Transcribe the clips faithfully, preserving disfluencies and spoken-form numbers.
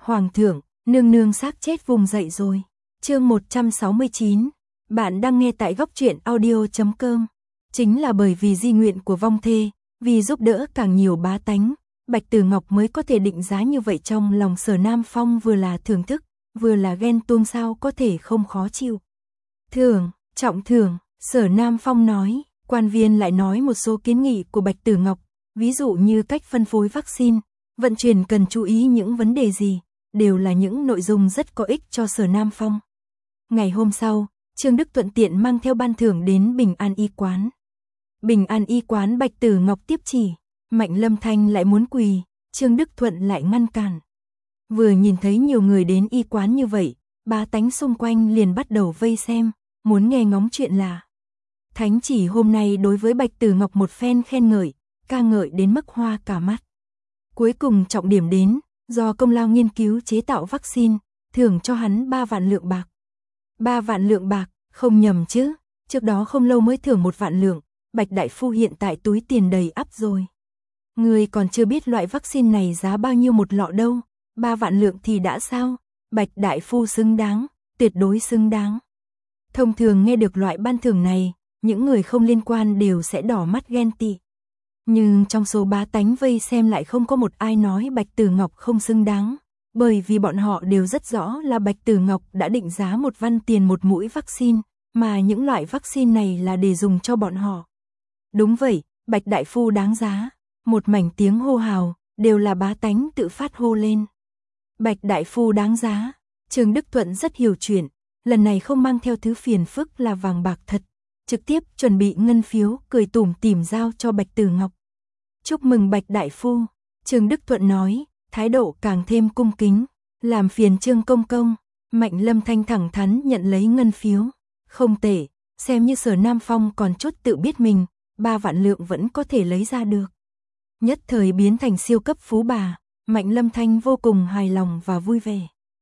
Hoàng thượng, nương nương xác chết vùng dậy rồi. Chương một trăm sáu mươi chín. Bạn đang nghe tại góc truyện audio chấm com. Chính là bởi vì di nguyện của vong thê, vì giúp đỡ càng nhiều bá tánh, Bạch Tử Ngọc mới có thể định giá như vậy. Trong lòng Sở Nam Phong vừa là thưởng thức, vừa là ghen tuông, sao có thể không khó chịu. Thưởng, trọng thưởng, Sở Nam Phong nói. Quan viên lại nói một số kiến nghị của Bạch Tử Ngọc, ví dụ như cách phân phối vaccine, vận chuyển cần chú ý những vấn đề gì, đều là những nội dung rất có ích cho Sở Nam Phong. Ngày hôm sau, Trương Đức thuận tiện mang theo ban thưởng đến Bình An Y quán. Bình An Y quán Bạch Tử Ngọc tiếp chỉ, Mạnh Lâm Thanh lại muốn quỳ, Trương Đức Thuận lại ngăn cản. Vừa nhìn thấy nhiều người đến y quán như vậy, bá tánh xung quanh liền bắt đầu vây xem, muốn nghe ngóng chuyện là. Thánh chỉ hôm nay đối với Bạch Tử Ngọc một phen khen ngợi, ca ngợi đến mức hoa cả mắt. Cuối cùng trọng điểm đến, do công lao nghiên cứu chế tạo vaccine, thưởng cho hắn ba vạn lượng bạc. ba vạn lượng bạc, không nhầm chứ, trước đó không lâu mới thưởng một vạn lượng, Bạch Đại Phu hiện tại túi tiền đầy ắp rồi. Người còn chưa biết loại vaccine này giá bao nhiêu một lọ đâu, ba vạn lượng thì đã sao, Bạch Đại Phu xứng đáng, tuyệt đối xứng đáng. Thông thường nghe được loại ban thưởng này, những người không liên quan đều sẽ đỏ mắt ghen tị. Nhưng trong số bá tánh vây xem lại không có một ai nói Bạch Tử Ngọc không xứng đáng, bởi vì bọn họ đều rất rõ là Bạch Tử Ngọc đã định giá một văn tiền một mũi vaccine, mà những loại vaccine này là để dùng cho bọn họ. Đúng vậy, Bạch Đại Phu đáng giá, một mảnh tiếng hô hào, đều là bá tánh tự phát hô lên. Bạch Đại Phu đáng giá, Trương Đức Thuận rất hiểu chuyện, lần này không mang theo thứ phiền phức là vàng bạc thật, trực tiếp chuẩn bị ngân phiếu, cười tủm tỉm giao cho Bạch Tử Ngọc. Chúc mừng Bạch Đại Phu, Trương Đức Thuận nói, thái độ càng thêm cung kính, làm phiền Trương Công Công. Mạnh Lâm Thanh thẳng thắn nhận lấy ngân phiếu, không tệ, xem như Sở Nam Phong còn chút tự biết mình, ba vạn lượng vẫn có thể lấy ra được. Nhất thời biến thành siêu cấp phú bà, Mạnh Lâm Thanh vô cùng hài lòng và vui vẻ.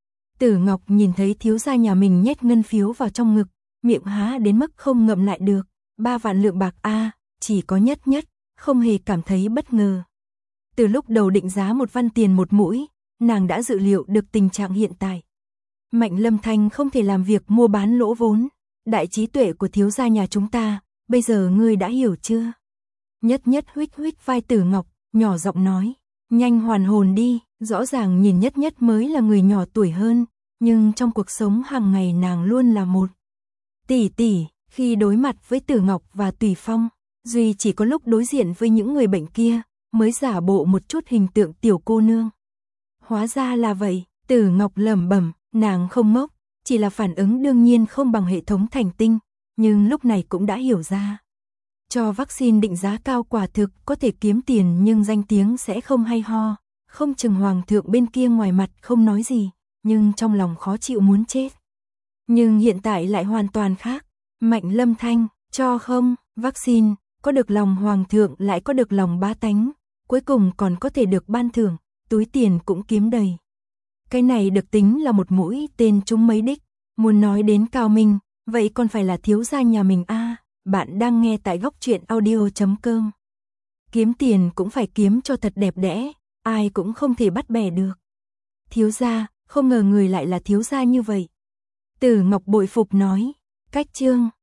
Tử Ngọc nhìn thấy thiếu gia nhà mình nhét ngân phiếu vào trong ngực, miệng há đến mức không ngậm lại được, ba vạn lượng bạc a, à, chỉ có nhất nhất, không hề cảm thấy bất ngờ. Từ lúc đầu định giá một văn tiền một mũi, nàng đã dự liệu được tình trạng hiện tại. Mạnh Lâm Thanh không thể làm việc mua bán lỗ vốn, đại trí tuệ của thiếu gia nhà chúng ta, bây giờ ngươi đã hiểu chưa? Nhất nhất huých huých vai Tử Ngọc, nhỏ giọng nói, nhanh hoàn hồn đi, rõ ràng nhìn nhất nhất mới là người nhỏ tuổi hơn, nhưng trong cuộc sống hàng ngày nàng luôn là một tỷ tỷ. Khi đối mặt với Tử Ngọc và Tùy Phong, duy chỉ có lúc đối diện với những người bệnh kia, mới giả bộ một chút hình tượng tiểu cô nương. Hóa ra là vậy, Tử Ngọc lẩm bẩm, nàng không ngốc, chỉ là phản ứng đương nhiên không bằng hệ thống thành tinh, nhưng lúc này cũng đã hiểu ra. Cho vaccine định giá cao quả thực có thể kiếm tiền, nhưng danh tiếng sẽ không hay ho, không chừng hoàng thượng bên kia ngoài mặt không nói gì, nhưng trong lòng khó chịu muốn chết. Nhưng hiện tại lại hoàn toàn khác, Mạnh Lâm Thanh, cho không, vaccine, có được lòng hoàng thượng lại có được lòng bá tánh, cuối cùng còn có thể được ban thưởng, túi tiền cũng kiếm đầy. Cái này được tính là một mũi tên trúng mấy đích, muốn nói đến cao minh, vậy còn phải là thiếu gia nhà mình a. À, bạn đang nghe tại góc truyện audio chấm com. Kiếm tiền cũng phải kiếm cho thật đẹp đẽ, ai cũng không thể bắt bẻ được. Thiếu gia, không ngờ người lại là thiếu gia như vậy. Tử Ngọc bội phục nói, cách chương,